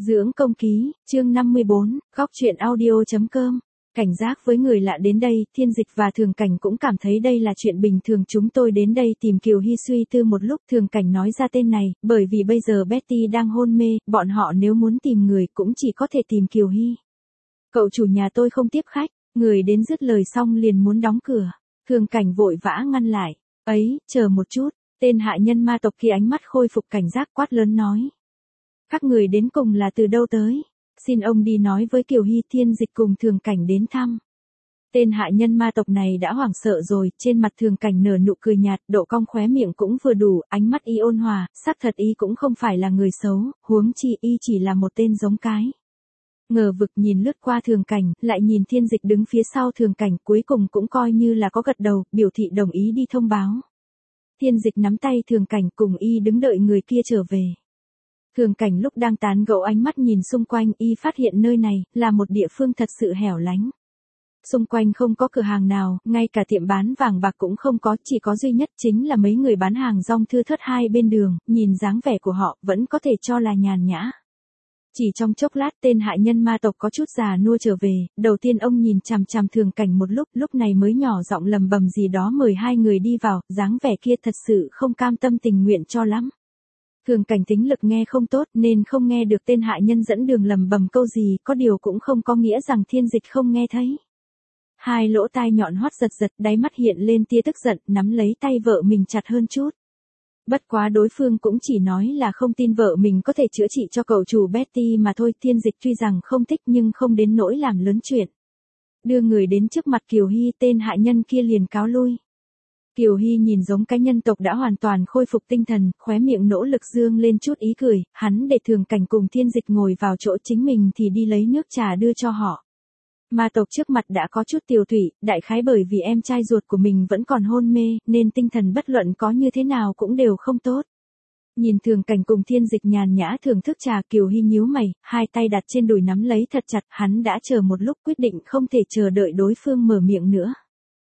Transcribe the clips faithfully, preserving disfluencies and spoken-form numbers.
Dưỡng công ký, chương năm mươi bốn, góc truyện audio.com. Cảnh giác với người lạ đến đây, Thiên Dịch và Thường Cảnh cũng cảm thấy đây là chuyện bình thường. Chúng tôi đến đây tìm Kiều Hy. Suy tư một lúc, Thường Cảnh nói ra tên này, bởi vì bây giờ Betty đang hôn mê, bọn họ nếu muốn tìm người cũng chỉ có thể tìm Kiều Hy. Cậu chủ nhà tôi không tiếp khách, người đến dứt lời xong liền muốn đóng cửa. Thường Cảnh vội vã ngăn lại, ấy, chờ một chút, tên hạ nhân ma tộc kia ánh mắt khôi phục cảnh giác quát lớn nói. Các người đến cùng là từ đâu tới? Xin ông đi nói với Kiều Hy. Thiên Dịch cùng Thường Cảnh đến thăm. Tên hạ nhân ma tộc này đã hoảng sợ rồi, trên mặt Thường Cảnh nở nụ cười nhạt, độ cong khóe miệng cũng vừa đủ, ánh mắt y ôn hòa, xác thật y cũng không phải là người xấu, huống chi y chỉ là một tên giống cái. Ngờ vực nhìn lướt qua Thường Cảnh, lại nhìn Thiên Dịch đứng phía sau Thường Cảnh, cuối cùng cũng coi như là có gật đầu, biểu thị đồng ý đi thông báo. Thiên Dịch nắm tay Thường Cảnh cùng y đứng đợi người kia trở về. Thường Cảnh lúc đang tán gẫu ánh mắt nhìn xung quanh, y phát hiện nơi này là một địa phương thật sự hẻo lánh. Xung quanh không có cửa hàng nào, ngay cả tiệm bán vàng bạc cũng không có, chỉ có duy nhất chính là mấy người bán hàng rong thưa thớt hai bên đường, nhìn dáng vẻ của họ vẫn có thể cho là nhàn nhã. Chỉ trong chốc lát tên hạ nhân ma tộc có chút già nua trở về, đầu tiên ông nhìn chằm chằm Thường Cảnh một lúc, lúc này mới nhỏ giọng lầm bầm gì đó mời hai người đi vào, dáng vẻ kia thật sự không cam tâm tình nguyện cho lắm. Thường Cảnh tính lực nghe không tốt nên không nghe được tên hạ nhân dẫn đường lầm bầm câu gì, có điều cũng không có nghĩa rằng Thiên Dịch không nghe thấy. Hai lỗ tai nhọn hoắt giật giật, đáy mắt hiện lên tia tức giận, nắm lấy tay vợ mình chặt hơn chút. Bất quá đối phương cũng chỉ nói là không tin vợ mình có thể chữa trị cho cậu chủ Betty mà thôi. Thiên Dịch tuy rằng không thích nhưng không đến nỗi làm lớn chuyện. Đưa người đến trước mặt Kiều Hy, tên hạ nhân kia liền cáo lui. Kiều Hy nhìn giống cái nhân tộc đã hoàn toàn khôi phục tinh thần, khóe miệng nỗ lực dương lên chút ý cười, hắn để Thường Cảnh cùng Thiên Dịch ngồi vào chỗ chính mình thì đi lấy nước trà đưa cho họ. Ma tộc trước mặt đã có chút tiều thủy, đại khái bởi vì em trai ruột của mình vẫn còn hôn mê, nên tinh thần bất luận có như thế nào cũng đều không tốt. Nhìn Thường Cảnh cùng Thiên Dịch nhàn nhã thưởng thức trà, Kiều Hy nhíu mày, hai tay đặt trên đùi nắm lấy thật chặt, hắn đã chờ một lúc quyết định không thể chờ đợi đối phương mở miệng nữa.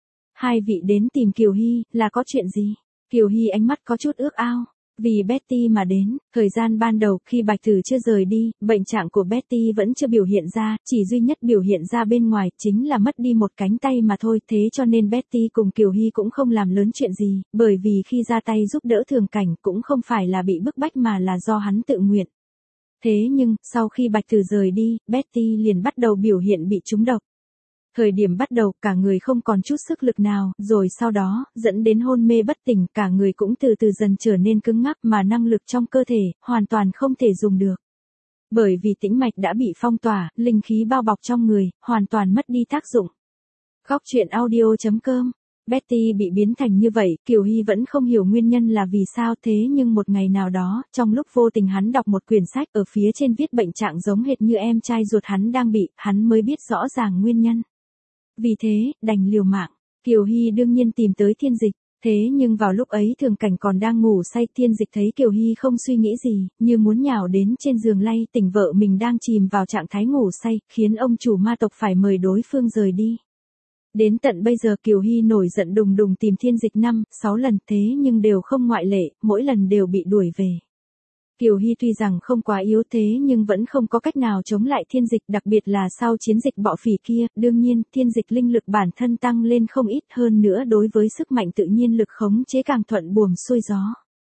Hai vị đến tìm Kiều Hy, là có chuyện gì? Kiều Hy ánh mắt có chút ước ao. Vì Betty mà đến, thời gian ban đầu khi Bạch Tử chưa rời đi, bệnh trạng của Betty vẫn chưa biểu hiện ra, chỉ duy nhất biểu hiện ra bên ngoài chính là mất đi một cánh tay mà thôi. Thế cho nên Betty cùng Kiều Hy cũng không làm lớn chuyện gì, bởi vì khi ra tay giúp đỡ Thường Cảnh cũng không phải là bị bức bách mà là do hắn tự nguyện. Thế nhưng, sau khi Bạch Tử rời đi, Betty liền bắt đầu biểu hiện bị trúng độc. Thời điểm bắt đầu, cả người không còn chút sức lực nào, rồi sau đó, dẫn đến hôn mê bất tỉnh, cả người cũng từ từ dần trở nên cứng ngắc mà năng lực trong cơ thể, hoàn toàn không thể dùng được. Bởi vì tĩnh mạch đã bị phong tỏa, linh khí bao bọc trong người, hoàn toàn mất đi tác dụng. Góc truyện audio.com. Betty bị biến thành như vậy, Kiều Hy vẫn không hiểu nguyên nhân là vì sao, thế nhưng một ngày nào đó, trong lúc vô tình hắn đọc một quyển sách, ở phía trên viết bệnh trạng giống hệt như em trai ruột hắn đang bị, hắn mới biết rõ ràng nguyên nhân. Vì thế, đành liều mạng, Kiều Hy đương nhiên tìm tới Thiên Dịch, thế nhưng vào lúc ấy Thường Cảnh còn đang ngủ say. Thiên Dịch thấy Kiều Hy không suy nghĩ gì, như muốn nhào đến trên giường lay tỉnh vợ mình đang chìm vào trạng thái ngủ say, khiến ông chủ ma tộc phải mời đối phương rời đi. Đến tận bây giờ Kiều Hy nổi giận đùng đùng tìm Thiên Dịch năm, sáu lần, thế nhưng đều không ngoại lệ, mỗi lần đều bị đuổi về. Kiều Hy tuy rằng không quá yếu thế nhưng vẫn không có cách nào chống lại Thiên Dịch, đặc biệt là sau chiến dịch bọ phỉ kia, đương nhiên, Thiên Dịch linh lực bản thân tăng lên không ít, hơn nữa đối với sức mạnh tự nhiên lực khống chế càng thuận buồm xuôi gió.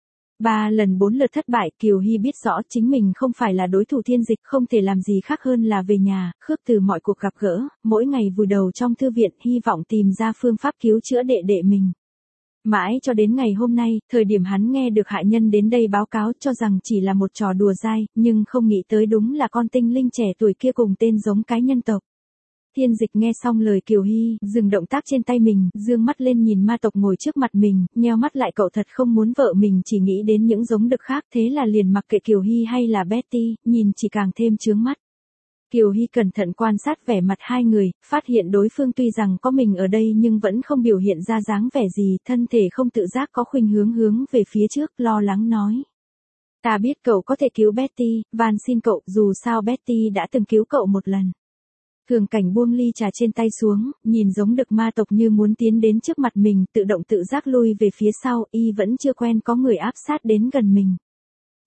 Ba lần bốn lượt thất bại, Kiều Hy biết rõ chính mình không phải là đối thủ Thiên Dịch, không thể làm gì khác hơn là về nhà, khước từ mọi cuộc gặp gỡ, mỗi ngày vùi đầu trong thư viện, hy vọng tìm ra phương pháp cứu chữa đệ đệ mình. Mãi cho đến ngày hôm nay, thời điểm hắn nghe được hạ nhân đến đây báo cáo cho rằng chỉ là một trò đùa dai, nhưng không nghĩ tới đúng là con tinh linh trẻ tuổi kia cùng tên giống cái nhân tộc. Thiên Dịch nghe xong lời Kiều Hy, dừng động tác trên tay mình, dương mắt lên nhìn ma tộc ngồi trước mặt mình, nheo mắt lại, cậu thật không muốn vợ mình chỉ nghĩ đến những giống đực khác, thế là liền mặc kệ Kiều Hy hay là Betty, nhìn chỉ càng thêm chướng mắt. Kiều Hy cẩn thận quan sát vẻ mặt hai người, phát hiện đối phương tuy rằng có mình ở đây nhưng vẫn không biểu hiện ra dáng vẻ gì, thân thể không tự giác có khuynh hướng hướng về phía trước, lo lắng nói. Ta biết cậu có thể cứu Betty, van xin cậu, dù sao Betty đã từng cứu cậu một lần. Thường Cảnh buông ly trà trên tay xuống, nhìn giống đực ma tộc như muốn tiến đến trước mặt mình, tự động tự giác lui về phía sau, y vẫn chưa quen có người áp sát đến gần mình.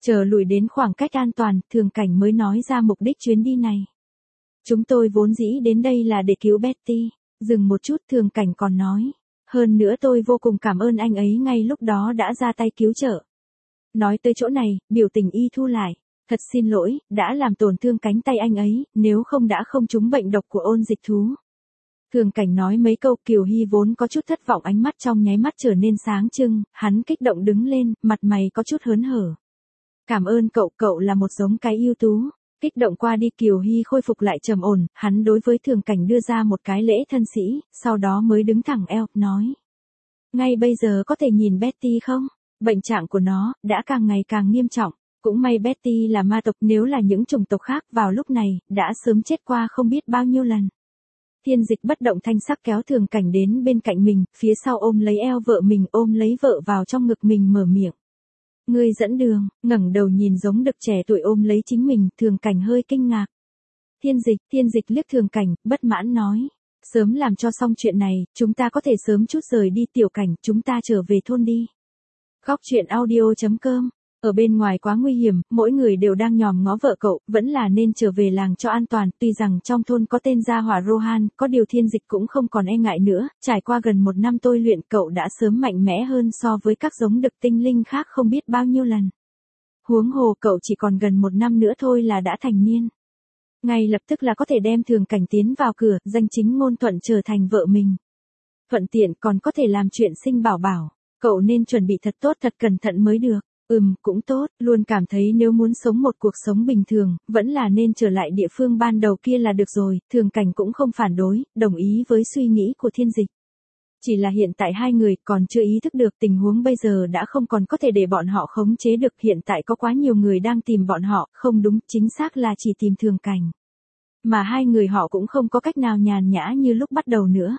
Chờ lùi đến khoảng cách an toàn, Thường Cảnh mới nói ra mục đích chuyến đi này. Chúng tôi vốn dĩ đến đây là để cứu Betty. Dừng một chút, Thường Cảnh còn nói. Hơn nữa tôi vô cùng cảm ơn anh ấy ngay lúc đó đã ra tay cứu trợ. Nói tới chỗ này, biểu tình y thu lại. Thật xin lỗi, đã làm tổn thương cánh tay anh ấy, nếu không đã không trúng bệnh độc của ôn dịch thú. Thường Cảnh nói mấy câu, Kiều Hy vốn có chút thất vọng, ánh mắt trong nháy mắt trở nên sáng trưng, hắn kích động đứng lên, mặt mày có chút hớn hở. Cảm ơn cậu, cậu là một giống cái ưu tú. Kích động qua đi, Kiều Hy khôi phục lại trầm ổn, hắn đối với Thường Cảnh đưa ra một cái lễ thân sĩ, sau đó mới đứng thẳng eo, nói. Ngay bây giờ có thể nhìn Betty không? Bệnh trạng của nó, đã càng ngày càng nghiêm trọng. Cũng may Betty là ma tộc, nếu là những chủng tộc khác vào lúc này, đã sớm chết qua không biết bao nhiêu lần. Thiên Dịch bất động thanh sắc kéo Thường Cảnh đến bên cạnh mình, phía sau ôm lấy eo vợ mình, ôm lấy vợ vào trong ngực mình mở miệng. Ngươi dẫn đường, ngẩng đầu nhìn giống đực trẻ tuổi ôm lấy chính mình, Thường Cảnh hơi kinh ngạc. Thiên Dịch, Thiên Dịch liếc Thường Cảnh, bất mãn nói. Sớm làm cho xong chuyện này, chúng ta có thể sớm chút rời đi. Tiểu Cảnh, chúng ta trở về thôn đi. Góc truyện audio chấm com. Ở bên ngoài quá nguy hiểm, mỗi người đều đang nhòm ngó vợ cậu, vẫn là nên trở về làng cho an toàn. Tuy rằng trong thôn có tên gia hỏa Rohan, có điều Thiên Dịch cũng không còn e ngại nữa. Trải qua gần một năm tôi luyện, cậu đã sớm mạnh mẽ hơn so với các giống đực tinh linh khác không biết bao nhiêu lần. Huống hồ cậu chỉ còn gần một năm nữa thôi là đã thành niên. Ngay lập tức là có thể đem Thường Cảnh tiến vào cửa, danh chính ngôn thuận trở thành vợ mình. Thuận tiện còn có thể làm chuyện sinh bảo bảo. Cậu nên chuẩn bị thật tốt, thật cẩn thận mới được. Ừm, cũng tốt, luôn cảm thấy nếu muốn sống một cuộc sống bình thường, vẫn là nên trở lại địa phương ban đầu kia là được rồi. Thường Cảnh cũng không phản đối, đồng ý với suy nghĩ của Thiên Dịch. Chỉ là hiện tại hai người còn chưa ý thức được tình huống bây giờ đã không còn có thể để bọn họ khống chế được. Hiện tại có quá nhiều người đang tìm bọn họ, không đúng, chính xác là chỉ tìm Thường Cảnh. Mà hai người họ cũng không có cách nào nhàn nhã như lúc bắt đầu nữa.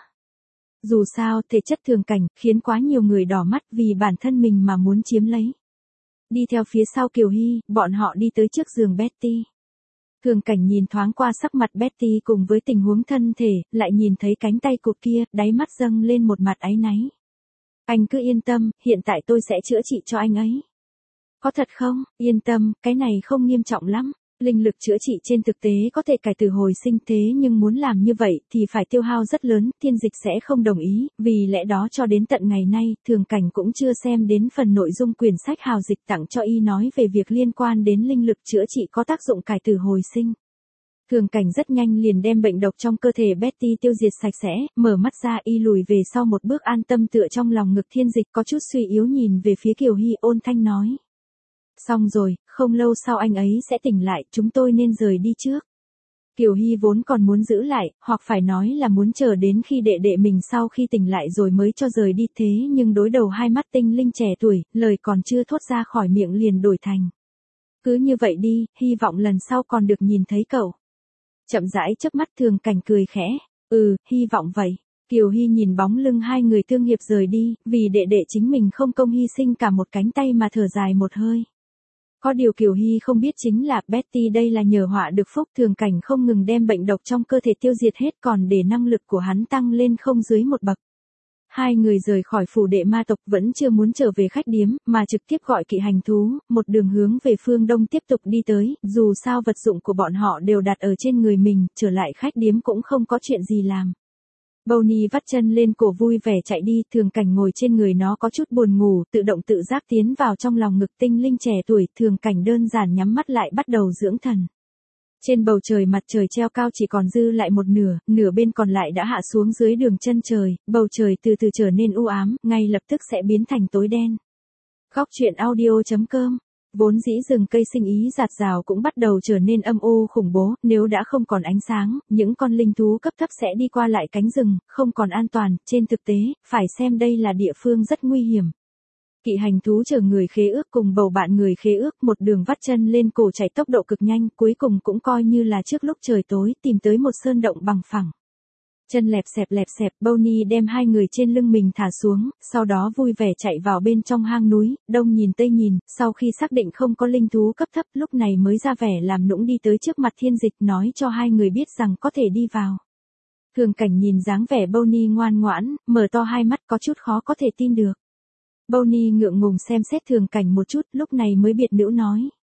Dù sao, thể chất Thường Cảnh khiến quá nhiều người đỏ mắt vì bản thân mình mà muốn chiếm lấy. Đi theo phía sau Kiều Hy, bọn họ đi tới trước giường Betty. Thường Cảnh nhìn thoáng qua sắc mặt Betty cùng với tình huống thân thể, lại nhìn thấy cánh tay cụt kia, đáy mắt dâng lên một mặt áy náy. Anh cứ yên tâm, hiện tại tôi sẽ chữa trị cho anh ấy. Có thật không? Yên tâm, cái này không nghiêm trọng lắm. Linh lực chữa trị trên thực tế có thể cải tử hồi sinh, thế nhưng muốn làm như vậy thì phải tiêu hao rất lớn, Thiên Dịch sẽ không đồng ý, vì lẽ đó cho đến tận ngày nay, Thường Cảnh cũng chưa xem đến phần nội dung quyển sách Hào Dịch tặng cho y nói về việc liên quan đến linh lực chữa trị có tác dụng cải tử hồi sinh. Thường Cảnh rất nhanh liền đem bệnh độc trong cơ thể Betty tiêu diệt sạch sẽ, mở mắt ra y lùi về sau một bước an tâm tựa trong lòng ngực Thiên Dịch, có chút suy yếu nhìn về phía Kiều Hy, ôn thanh nói. Xong rồi, không lâu sau anh ấy sẽ tỉnh lại, chúng tôi nên rời đi trước. Kiều Hy vốn còn muốn giữ lại, hoặc phải nói là muốn chờ đến khi đệ đệ mình sau khi tỉnh lại rồi mới cho rời đi, thế nhưng đối đầu hai mắt tinh linh trẻ tuổi, lời còn chưa thốt ra khỏi miệng liền đổi thành. Cứ như vậy đi, hy vọng lần sau còn được nhìn thấy cậu. Chậm rãi chớp mắt, Thường Cảnh cười khẽ. Ừ, hy vọng vậy. Kiều Hy nhìn bóng lưng hai người tương hiệp rời đi, vì đệ đệ chính mình không công hy sinh cả một cánh tay mà thở dài một hơi. Có điều Kiều Hy không biết chính là Betty đây là nhờ họa được phúc, Thường Cảnh không ngừng đem bệnh độc trong cơ thể tiêu diệt hết còn để năng lực của hắn tăng lên không dưới một bậc. Hai người rời khỏi phủ đệ ma tộc vẫn chưa muốn trở về khách điếm, mà trực tiếp gọi kỵ hành thú, một đường hướng về phương đông tiếp tục đi tới, dù sao vật dụng của bọn họ đều đặt ở trên người mình, trở lại khách điếm cũng không có chuyện gì làm. Bonnie vắt chân lên cổ vui vẻ chạy đi, Thường Cảnh ngồi trên người nó có chút buồn ngủ, tự động tự giác tiến vào trong lòng ngực tinh linh trẻ tuổi, Thường Cảnh đơn giản nhắm mắt lại bắt đầu dưỡng thần. Trên bầu trời mặt trời treo cao chỉ còn dư lại một nửa, nửa bên còn lại đã hạ xuống dưới đường chân trời, bầu trời từ từ trở nên u ám, ngay lập tức sẽ biến thành tối đen. Góc truyện audio chấm com. Vốn dĩ rừng cây sinh ý rạt rào cũng bắt đầu trở nên âm u khủng bố, nếu đã không còn ánh sáng, những con linh thú cấp thấp sẽ đi qua lại cánh rừng, không còn an toàn, trên thực tế, phải xem đây là địa phương rất nguy hiểm. Kỵ hành thú chở người khế ước cùng bầu bạn người khế ước một đường vắt chân lên cổ chạy tốc độ cực nhanh, cuối cùng cũng coi như là trước lúc trời tối tìm tới một sơn động bằng phẳng. Chân lẹp xẹp lẹp xẹp, Bonnie đem hai người trên lưng mình thả xuống, sau đó vui vẻ chạy vào bên trong hang núi, đông nhìn tây nhìn, sau khi xác định không có linh thú cấp thấp, lúc này mới ra vẻ làm nũng đi tới trước mặt Thiên Dịch, nói cho hai người biết rằng có thể đi vào. Thường Cảnh nhìn dáng vẻ Bonnie ngoan ngoãn, mở to hai mắt có chút khó có thể tin được. Bonnie ngượng ngùng xem xét Thường Cảnh một chút, lúc này mới biệt nữ nói.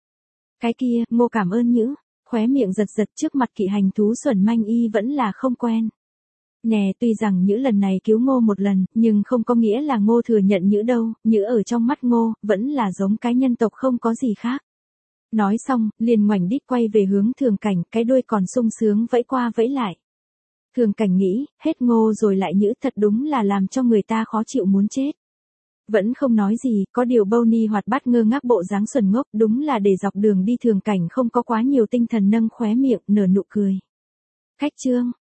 Cái kia, Ngô cảm ơn nhữ, khóe miệng giật giật trước mặt kỵ hành thú Xuẩn Manh Y vẫn là không quen. Nè, tuy rằng Nhữ lần này cứu Ngô một lần, nhưng không có nghĩa là Ngô thừa nhận Nhữ đâu, Nhữ ở trong mắt Ngô, vẫn là giống cái nhân tộc không có gì khác. Nói xong, liền ngoảnh đít quay về hướng Thường Cảnh, cái đuôi còn sung sướng vẫy qua vẫy lại. Thường Cảnh nghĩ, hết Ngô rồi lại Nhữ thật đúng là làm cho người ta khó chịu muốn chết. Vẫn không nói gì, có điều Bonnie hoạt bát ngơ ngác bộ dáng xuẩn ngốc, đúng là để dọc đường đi Thường Cảnh không có quá nhiều tinh thần nâng khóe miệng, nở nụ cười. Khách trương,